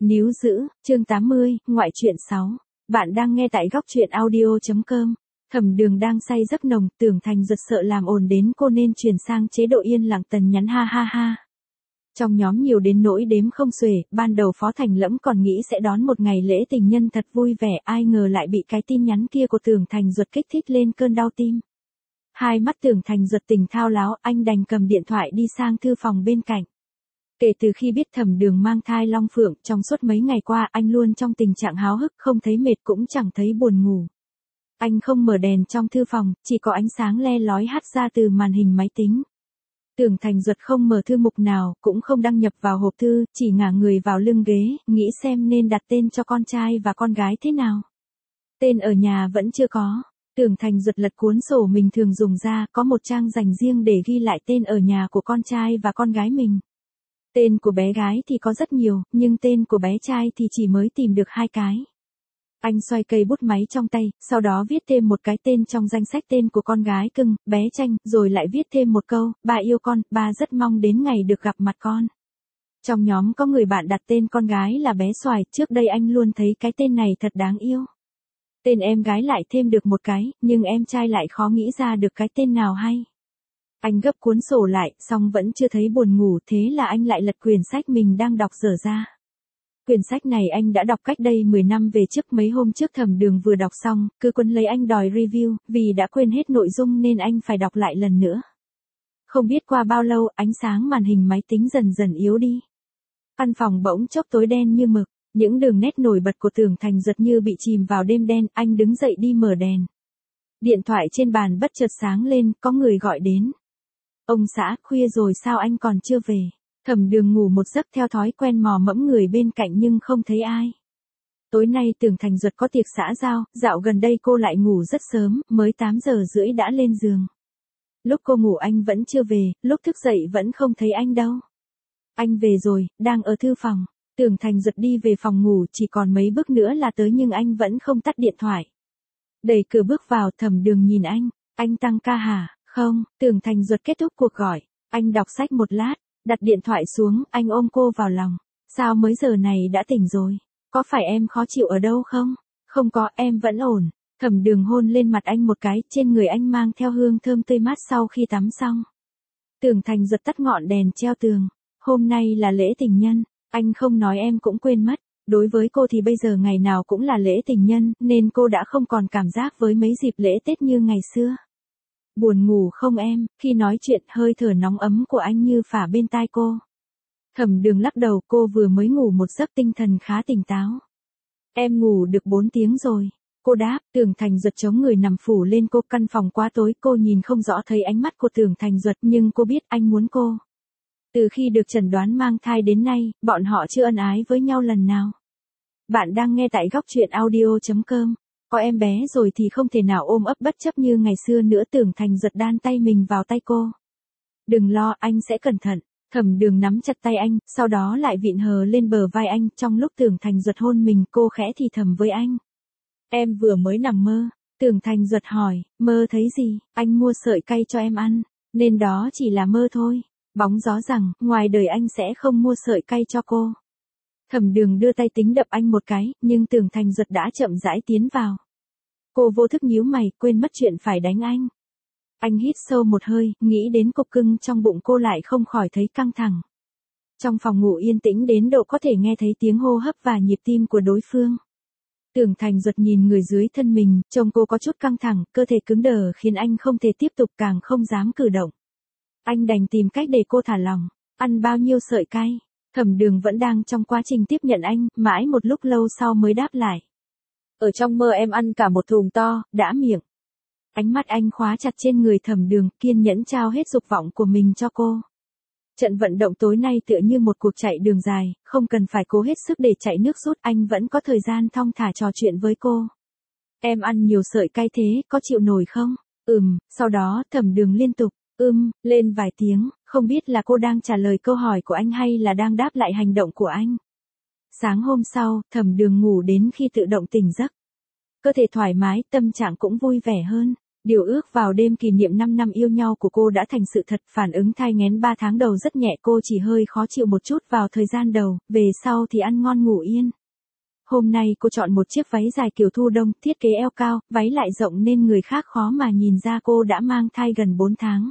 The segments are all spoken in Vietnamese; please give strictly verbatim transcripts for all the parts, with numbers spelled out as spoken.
Níu giữ, chương tám mươi, ngoại truyện sáu. Bạn đang nghe tại góc truyện audio chấm com. Thẩm Đường đang say giấc nồng, Tưởng Thành giật sợ làm ồn đến cô nên chuyển sang chế độ yên lặng tần nhắn ha ha ha. Trong nhóm nhiều đến nỗi đếm không xuể, ban đầu Phó Thành Lẫm còn nghĩ sẽ đón một ngày lễ tình nhân thật vui vẻ, ai ngờ lại bị cái tin nhắn kia của Tưởng Thành Duật kích thích lên cơn đau tim. Hai mắt Tưởng Thành Duật tỉnh thao láo, anh đành cầm điện thoại đi sang thư phòng bên cạnh. Kể từ khi biết Thẩm Đường mang thai Long Phượng, trong suốt mấy ngày qua anh luôn trong tình trạng háo hức, không thấy mệt cũng chẳng thấy buồn ngủ. Anh không mở đèn trong thư phòng, chỉ có ánh sáng le lói hắt ra từ màn hình máy tính. Tưởng Thành Duật không mở thư mục nào, cũng không đăng nhập vào hộp thư, chỉ ngả người vào lưng ghế, nghĩ xem nên đặt tên cho con trai và con gái thế nào. Tên ở nhà vẫn chưa có. Tưởng Thành Duật lật cuốn sổ mình thường dùng ra, có một trang dành riêng để ghi lại tên ở nhà của con trai và con gái mình. Tên của bé gái thì có rất nhiều, nhưng tên của bé trai thì chỉ mới tìm được hai cái. Anh xoay cây bút máy trong tay, sau đó viết thêm một cái tên trong danh sách tên của con gái cưng, bé Tranh, rồi lại viết thêm một câu, ba yêu con, ba rất mong đến ngày được gặp mặt con. Trong nhóm có người bạn đặt tên con gái là bé Xoài, trước đây anh luôn thấy cái tên này thật đáng yêu. Tên em gái lại thêm được một cái, nhưng em trai lại khó nghĩ ra được cái tên nào hay. Anh gấp cuốn sổ lại, xong vẫn chưa thấy buồn ngủ, thế là anh lại lật quyển sách mình đang đọc dở ra. Quyển sách này anh đã đọc cách đây mười năm về trước, mấy hôm trước Thẩm Đường vừa đọc xong, cứ quấn lấy anh đòi review, vì đã quên hết nội dung nên anh phải đọc lại lần nữa. Không biết qua bao lâu, ánh sáng màn hình máy tính dần dần yếu đi. Căn phòng bỗng chốc tối đen như mực, những đường nét nổi bật của Tưởng Thành Duật như bị chìm vào đêm đen, anh đứng dậy đi mở đèn. Điện thoại trên bàn bất chợt sáng lên, có người gọi đến. Ông xã, khuya rồi sao anh còn chưa về? Thẩm Đường ngủ một giấc theo thói quen mò mẫm người bên cạnh nhưng không thấy ai. Tối nay Tưởng Thành Duật có tiệc xã giao, dạo gần đây cô lại ngủ rất sớm, mới tám giờ rưỡi đã lên giường. Lúc cô ngủ anh vẫn chưa về, lúc thức dậy vẫn không thấy anh đâu. Anh về rồi, đang ở thư phòng. Tưởng Thành Duật đi về phòng ngủ, chỉ còn mấy bước nữa là tới nhưng anh vẫn không tắt điện thoại. Đẩy cửa bước vào, Thẩm Đường nhìn anh, anh tăng ca hả? Không, Tưởng Thành Duật kết thúc cuộc gọi. Anh đọc sách một lát, đặt điện thoại xuống, anh ôm cô vào lòng. Sao mới giờ này đã tỉnh rồi? Có phải em khó chịu ở đâu không? Không có, em vẫn ổn. Thẩm Đường hôn lên mặt anh một cái, trên người anh mang theo hương thơm tươi mát sau khi tắm xong. Tưởng Thành Duật tắt ngọn đèn treo tường. Hôm nay là lễ tình nhân, anh không nói em cũng quên mất. Đối với cô thì bây giờ ngày nào cũng là lễ tình nhân, nên cô đã không còn cảm giác với mấy dịp lễ Tết như ngày xưa. Buồn ngủ không em? Khi nói chuyện, hơi thở nóng ấm của anh như phả bên tai cô. Thẩm Đường lắc đầu, cô vừa mới ngủ một giấc, tinh thần khá tỉnh táo. Em ngủ được bốn tiếng rồi. Cô đáp. Tưởng Thành Duật chống người nằm phủ lên cô, căn phòng quá tối, cô nhìn không rõ thấy ánh mắt của Tưởng Thành Duật, nhưng cô biết anh muốn cô. Từ khi được chẩn đoán mang thai đến nay, bọn họ chưa ân ái với nhau lần nào. Bạn đang nghe tại góc truyện audio chấm com. Có em bé rồi thì không thể nào ôm ấp bất chấp như ngày xưa nữa. Tưởng Thành Duật đan tay mình vào tay cô. Đừng lo, anh sẽ cẩn thận. Thẩm Đường nắm chặt tay anh, sau đó lại vịn hờ lên bờ vai anh. Trong lúc Tưởng Thành Duật hôn mình, cô khẽ thì thầm với anh. Em vừa mới nằm mơ. Tưởng Thành Duật hỏi, mơ thấy gì? Anh mua sợi cay cho em ăn, nên đó chỉ là mơ thôi. Bóng gió rằng, ngoài đời anh sẽ không mua sợi cay cho cô. Thẩm Đường đưa tay tính đập anh một cái, nhưng Tưởng Thành Duật đã chậm rãi tiến vào. Cô vô thức nhíu mày, quên mất chuyện phải đánh anh. Anh hít sâu một hơi, nghĩ đến cục cưng trong bụng cô lại không khỏi thấy căng thẳng. Trong phòng ngủ yên tĩnh đến độ có thể nghe thấy tiếng hô hấp và nhịp tim của đối phương. Tưởng Thành Duật nhìn người dưới thân mình, trông cô có chút căng thẳng, cơ thể cứng đờ khiến anh không thể tiếp tục, càng không dám cử động. Anh đành tìm cách để cô thả lỏng. Ăn bao nhiêu sợi cay? Thẩm Đường vẫn đang trong quá trình tiếp nhận anh, mãi một lúc lâu sau mới đáp lại. Ở trong mơ em ăn cả một thùng to, đã miệng. Ánh mắt anh khóa chặt trên người Thẩm Đường, kiên nhẫn trao hết dục vọng của mình cho cô. Trận vận động tối nay tựa như một cuộc chạy đường dài, không cần phải cố hết sức để chạy nước rút, anh vẫn có thời gian thong thả trò chuyện với cô. Em ăn nhiều sợi cay thế, có chịu nổi không? Ừm, sau đó Thẩm Đường liên tục, ưm, lên vài tiếng, không biết là cô đang trả lời câu hỏi của anh hay là đang đáp lại hành động của anh. Sáng hôm sau, Thẩm Đường ngủ đến khi tự động tỉnh giấc. Cơ thể thoải mái, tâm trạng cũng vui vẻ hơn. Điều ước vào đêm kỷ niệm năm năm yêu nhau của cô đã thành sự thật, phản ứng thai nghén ba tháng đầu rất nhẹ, cô chỉ hơi khó chịu một chút vào thời gian đầu, về sau thì ăn ngon ngủ yên. Hôm nay cô chọn một chiếc váy dài kiểu thu đông, thiết kế eo cao, váy lại rộng nên người khác khó mà nhìn ra cô đã mang thai gần bốn tháng.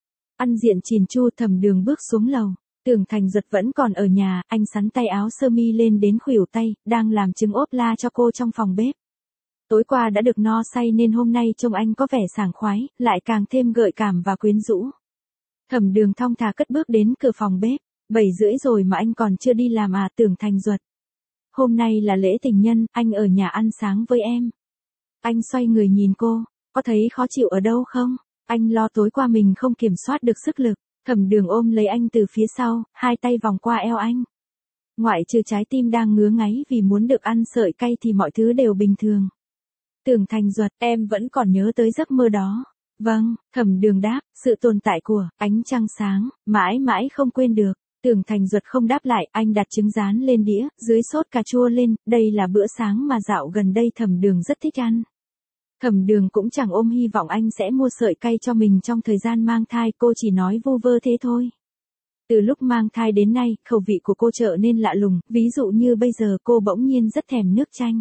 Ăn diện chỉn chu, Thẩm Đường bước xuống lầu. Tưởng Thành Duật vẫn còn ở nhà, anh xắn tay áo sơ mi lên đến khuỷu tay, đang làm trứng ốp la cho cô trong phòng bếp. Tối qua đã được no say nên hôm nay trông anh có vẻ sảng khoái, lại càng thêm gợi cảm và quyến rũ. Thẩm Đường thong thả cất bước đến cửa phòng bếp. Bảy rưỡi rồi mà anh còn chưa đi làm à? Tưởng Thành Duật. Hôm nay là lễ tình nhân, anh ở nhà ăn sáng với em. Anh xoay người nhìn cô, có thấy khó chịu ở đâu không? Anh lo tối qua mình không kiểm soát được sức lực. Thẩm Đường ôm lấy anh từ phía sau, hai tay vòng qua eo anh. Ngoại trừ trái tim đang ngứa ngáy vì muốn được ăn sợi cay thì mọi thứ đều bình thường. Tưởng Thành Duật, em vẫn còn nhớ tới giấc mơ đó. Vâng, Thẩm Đường đáp, sự tồn tại của ánh trăng sáng, mãi mãi không quên được. Tưởng Thành Duật không đáp lại, anh đặt trứng rán lên đĩa, dưới sốt cà chua lên, đây là bữa sáng mà dạo gần đây Thẩm Đường rất thích ăn. Thẩm Đường cũng chẳng ôm hy vọng anh sẽ mua sợi cay cho mình trong thời gian mang thai, cô chỉ nói vu vơ thế thôi. Từ lúc mang thai đến nay, khẩu vị của cô trở nên lạ lùng, ví dụ như bây giờ cô bỗng nhiên rất thèm nước chanh.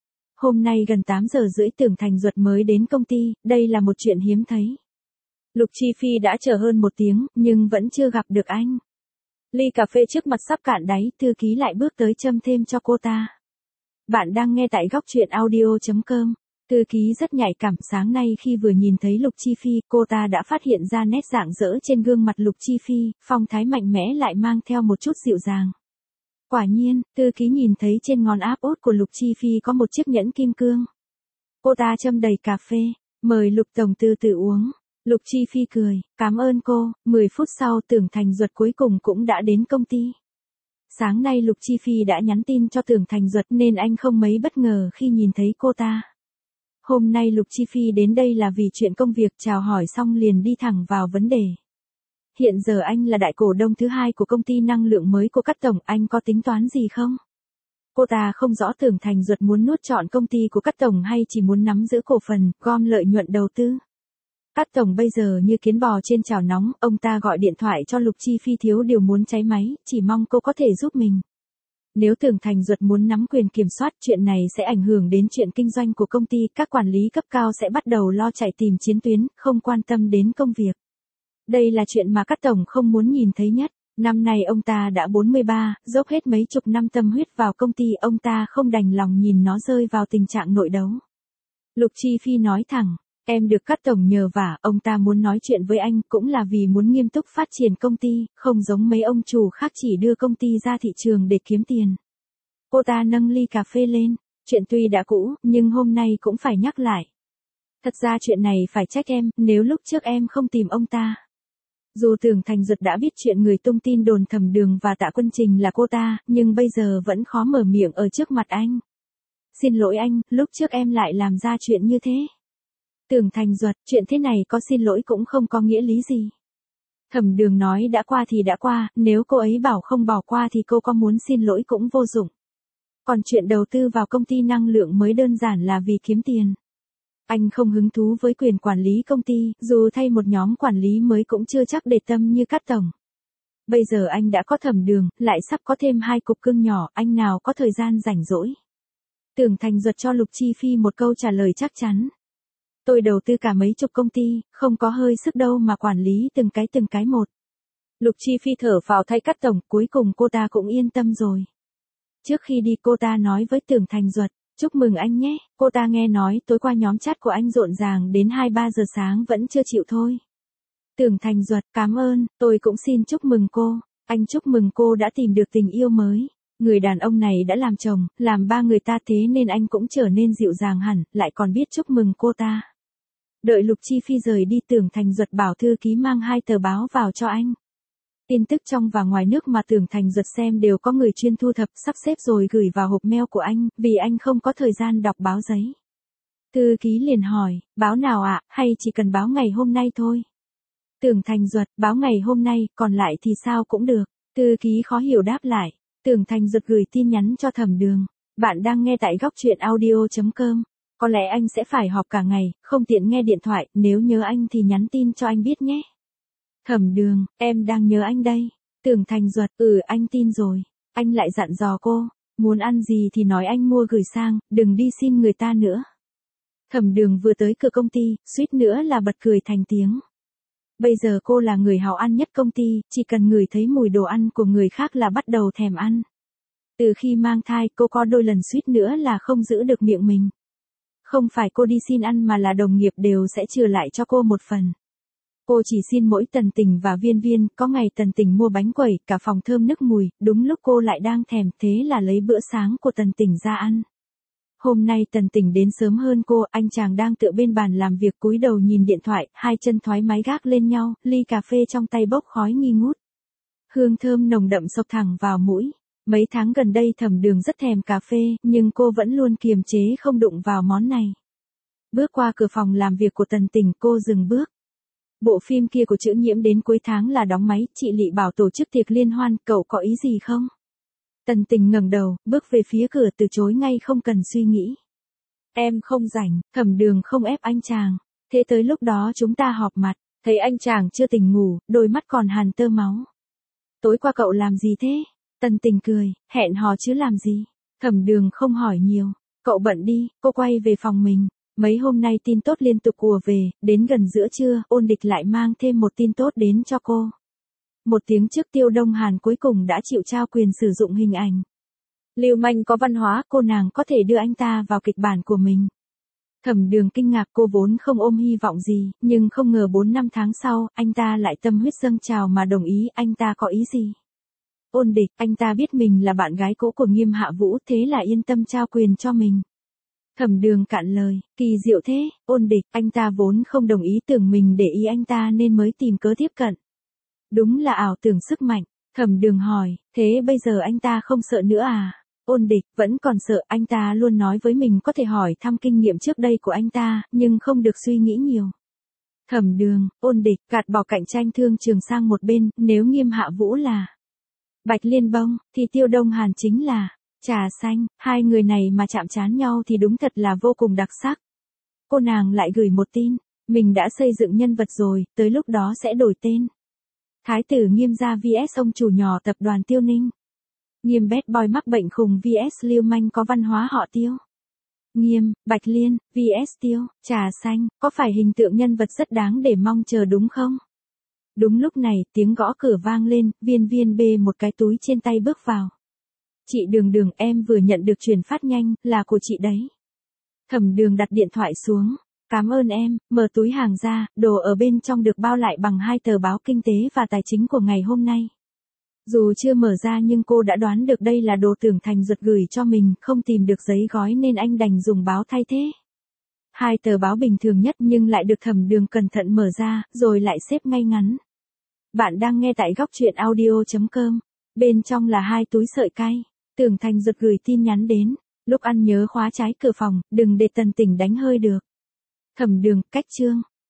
Hôm nay gần tám giờ rưỡi Tưởng Thành Duật mới đến công ty, đây là một chuyện hiếm thấy. Lục Chi Phi đã chờ hơn một tiếng, nhưng vẫn chưa gặp được anh. Ly cà phê trước mặt sắp cạn đáy, thư ký lại bước tới châm thêm cho cô ta. Bạn đang nghe tại góc truyện audio chấm com. Thư ký rất nhạy cảm, sáng nay khi vừa nhìn thấy Lục Chi Phi, cô ta đã phát hiện ra nét rạng rỡ trên gương mặt Lục Chi Phi, phong thái mạnh mẽ lại mang theo một chút dịu dàng. Quả nhiên, thư ký nhìn thấy trên ngón áp út của Lục Chi Phi có một chiếc nhẫn kim cương. Cô ta châm đầy cà phê, mời Lục tổng từ từ uống. Lục Chi Phi cười, cảm ơn cô. Mười phút sau Tưởng Thành Duật cuối cùng cũng đã đến công ty. Sáng nay Lục Chi Phi đã nhắn tin cho Tưởng Thành Duật nên anh không mấy bất ngờ khi nhìn thấy cô ta. Hôm nay Lục Chi Phi đến đây là vì chuyện công việc, chào hỏi xong liền đi thẳng vào vấn đề. Hiện giờ anh là đại cổ đông thứ hai của công ty năng lượng mới của Cát Tổng, anh có tính toán gì không? Cô ta không rõ Tưởng Thành Duật muốn nuốt trọn công ty của Cát Tổng hay chỉ muốn nắm giữ cổ phần, gom lợi nhuận đầu tư. Cát Tổng bây giờ như kiến bò trên chảo nóng, ông ta gọi điện thoại cho Lục Chi Phi thiếu điều muốn cháy máy, chỉ mong cô có thể giúp mình. Nếu Tưởng Thành Duật muốn nắm quyền kiểm soát, chuyện này sẽ ảnh hưởng đến chuyện kinh doanh của công ty, các quản lý cấp cao sẽ bắt đầu lo chạy tìm chiến tuyến, không quan tâm đến công việc. Đây là chuyện mà Cát Tổng không muốn nhìn thấy nhất. Năm nay ông ta đã bốn mươi ba, dốc hết mấy chục năm tâm huyết vào công ty, ông ta không đành lòng nhìn nó rơi vào tình trạng nội đấu. Lục Chi Phi nói thẳng, em được Cát Tổng nhờ vả, ông ta muốn nói chuyện với anh cũng là vì muốn nghiêm túc phát triển công ty, không giống mấy ông chủ khác chỉ đưa công ty ra thị trường để kiếm tiền. Cô ta nâng ly cà phê lên, chuyện tuy đã cũ, nhưng hôm nay cũng phải nhắc lại. Thật ra chuyện này phải trách em, nếu lúc trước em không tìm ông ta. Dù Tưởng Thành Duật đã biết chuyện người tung tin đồn Thẩm Đường và Tạ Quân Trình là cô ta, nhưng bây giờ vẫn khó mở miệng ở trước mặt anh. Xin lỗi anh, lúc trước em lại làm ra chuyện như thế. Tưởng Thành Duật, chuyện thế này có xin lỗi cũng không có nghĩa lý gì. Thẩm Đường nói đã qua thì đã qua, nếu cô ấy bảo không bỏ qua thì cô có muốn xin lỗi cũng vô dụng. Còn chuyện đầu tư vào công ty năng lượng mới đơn giản là vì kiếm tiền. Anh không hứng thú với quyền quản lý công ty, dù thay một nhóm quản lý mới cũng chưa chắc để tâm như Cát Tổng. Bây giờ anh đã có Thẩm Đường, lại sắp có thêm hai cục cưng nhỏ, anh nào có thời gian rảnh rỗi. Tưởng Thành Duật cho Lục Chi Phi một câu trả lời chắc chắn. Tôi đầu tư cả mấy chục công ty, không có hơi sức đâu mà quản lý từng cái từng cái một. Lục Chi Phi thở phào thay Cát Tổng, cuối cùng cô ta cũng yên tâm rồi. Trước khi đi cô ta nói với Tưởng Thành Duật, chúc mừng anh nhé, cô ta nghe nói tối qua nhóm chat của anh rộn ràng đến hai ba giờ sáng vẫn chưa chịu thôi. Tưởng Thành Duật, cảm ơn, tôi cũng xin chúc mừng cô, anh chúc mừng cô đã tìm được tình yêu mới. Người đàn ông này đã làm chồng, làm ba người ta thế nên anh cũng trở nên dịu dàng hẳn, lại còn biết chúc mừng cô ta. Đợi Lục Chi Phi rời đi, Tưởng Thành Duật bảo thư ký mang hai tờ báo vào cho anh. Tin tức trong và ngoài nước mà Tưởng Thành Duật xem đều có người chuyên thu thập, sắp xếp rồi gửi vào hộp mail của anh, vì anh không có thời gian đọc báo giấy. Thư ký liền hỏi, báo nào ạ, hay chỉ cần báo ngày hôm nay thôi? Tưởng Thành Duật, báo ngày hôm nay, còn lại thì sao cũng được. Thư ký khó hiểu đáp lại. Tưởng Thành Duật gửi tin nhắn cho Thẩm Đường. Bạn đang nghe tại góc truyện audio chấm com. Có lẽ anh sẽ phải họp cả ngày, không tiện nghe điện thoại, nếu nhớ anh thì nhắn tin cho anh biết nhé. Thẩm Đường, em đang nhớ anh đây. Tưởng Thành Duật, ừ anh tin rồi. Anh lại dặn dò cô, muốn ăn gì thì nói anh mua gửi sang, đừng đi xin người ta nữa. Thẩm Đường vừa tới cửa công ty, suýt nữa là bật cười thành tiếng. Bây giờ cô là người hào ăn nhất công ty, chỉ cần ngửi thấy mùi đồ ăn của người khác là bắt đầu thèm ăn. Từ khi mang thai, cô có đôi lần suýt nữa là không giữ được miệng mình. Không phải cô đi xin ăn mà là đồng nghiệp đều sẽ chừa lại cho cô một phần. Cô chỉ xin mỗi Tần Tình và Viên Viên, có ngày Tần Tình mua bánh quẩy, cả phòng thơm nức mùi, đúng lúc cô lại đang thèm, thế là lấy bữa sáng của Tần Tình ra ăn. Hôm nay Tần Tình đến sớm hơn cô, anh chàng đang tựa bên bàn làm việc cúi đầu nhìn điện thoại, hai chân thoái mái gác lên nhau, ly cà phê trong tay bốc khói nghi ngút. Hương thơm nồng đậm xộc thẳng vào mũi. Mấy tháng gần đây Thẩm Đường rất thèm cà phê, nhưng cô vẫn luôn kiềm chế không đụng vào món này. Bước qua cửa phòng làm việc của Tần Tình, cô dừng bước. Bộ phim kia của Chữ Nhiễm đến cuối tháng là đóng máy, chị Lị bảo tổ chức tiệc liên hoan, cậu có ý gì không? Tần Tình ngẩng đầu, bước về phía cửa từ chối ngay không cần suy nghĩ. Em không rảnh, Thẩm Đường không ép anh chàng. Thế tới lúc đó chúng ta họp mặt, thấy anh chàng chưa tỉnh ngủ, đôi mắt còn hằn tơ máu. Tối qua cậu làm gì thế? Tần Tình cười, hẹn hò chứ làm gì? Thẩm Đường không hỏi nhiều. Cậu bận đi, cô quay về phòng mình. Mấy hôm nay tin tốt liên tục ùa về, đến gần giữa trưa, Ôn Địch lại mang thêm một tin tốt đến cho cô. Một tiếng trước Tiêu Đông Hàn cuối cùng đã chịu trao quyền sử dụng hình ảnh. Lưu manh có văn hóa, cô nàng có thể đưa anh ta vào kịch bản của mình. Thẩm Đường kinh ngạc, cô vốn không ôm hy vọng gì, nhưng không ngờ bốn năm tháng sau, anh ta lại tâm huyết dâng trào mà đồng ý. Anh ta có ý gì? Ôn Địch, anh ta biết mình là bạn gái cũ của Nghiêm Hạ Vũ, thế là yên tâm trao quyền cho mình. Thẩm Đường cạn lời, kỳ diệu thế. Ôn Địch, anh ta vốn không đồng ý, tưởng mình để ý anh ta nên mới tìm cớ tiếp cận. Đúng là ảo tưởng sức mạnh. Thẩm Đường hỏi, thế bây giờ anh ta không sợ nữa à? Ôn Địch, vẫn còn sợ, anh ta luôn nói với mình có thể hỏi thăm kinh nghiệm trước đây của anh ta, nhưng không được suy nghĩ nhiều. Thẩm Đường, Ôn Địch, gạt bỏ cạnh tranh thương trường sang một bên, nếu Nghiêm Hạ Vũ là Bạch Liên Bông, thì Tiêu Đông Hàn chính là Trà Xanh, hai người này mà chạm trán nhau thì đúng thật là vô cùng đặc sắc. Cô nàng lại gửi một tin, mình đã xây dựng nhân vật rồi, tới lúc đó sẽ đổi tên. Thái tử Nghiêm gia vs ông chủ nhỏ tập đoàn Tiêu Ninh. Nghiêm bad boy mắc bệnh khùng vs lưu manh có văn hóa họ Tiêu. Nghiêm, Bạch Liên, vs Tiêu, Trà Xanh, có phải hình tượng nhân vật rất đáng để mong chờ đúng không? Đúng lúc này, tiếng gõ cửa vang lên, Viên Viên bê một cái túi trên tay bước vào. Chị Đường Đường, em vừa nhận được truyền phát nhanh, là của chị đấy. Thẩm Đường đặt điện thoại xuống. Cảm ơn em, mở túi hàng ra, đồ ở bên trong được bao lại bằng hai tờ báo kinh tế và tài chính của ngày hôm nay. Dù chưa mở ra nhưng cô đã đoán được đây là đồ Tưởng Thành Duật gửi cho mình, không tìm được giấy gói nên anh đành dùng báo thay thế. Hai tờ báo bình thường nhất nhưng lại được Thẩm Đường cẩn thận mở ra, rồi lại xếp ngay ngắn. Bạn đang nghe tại góc truyện audio chấm com. Bên trong là hai túi sợi cay. Tưởng Thành Duật gửi tin nhắn đến. Lúc ăn nhớ khóa trái cửa phòng, đừng để Tần Tình đánh hơi được. Thẩm Đường, cách chương.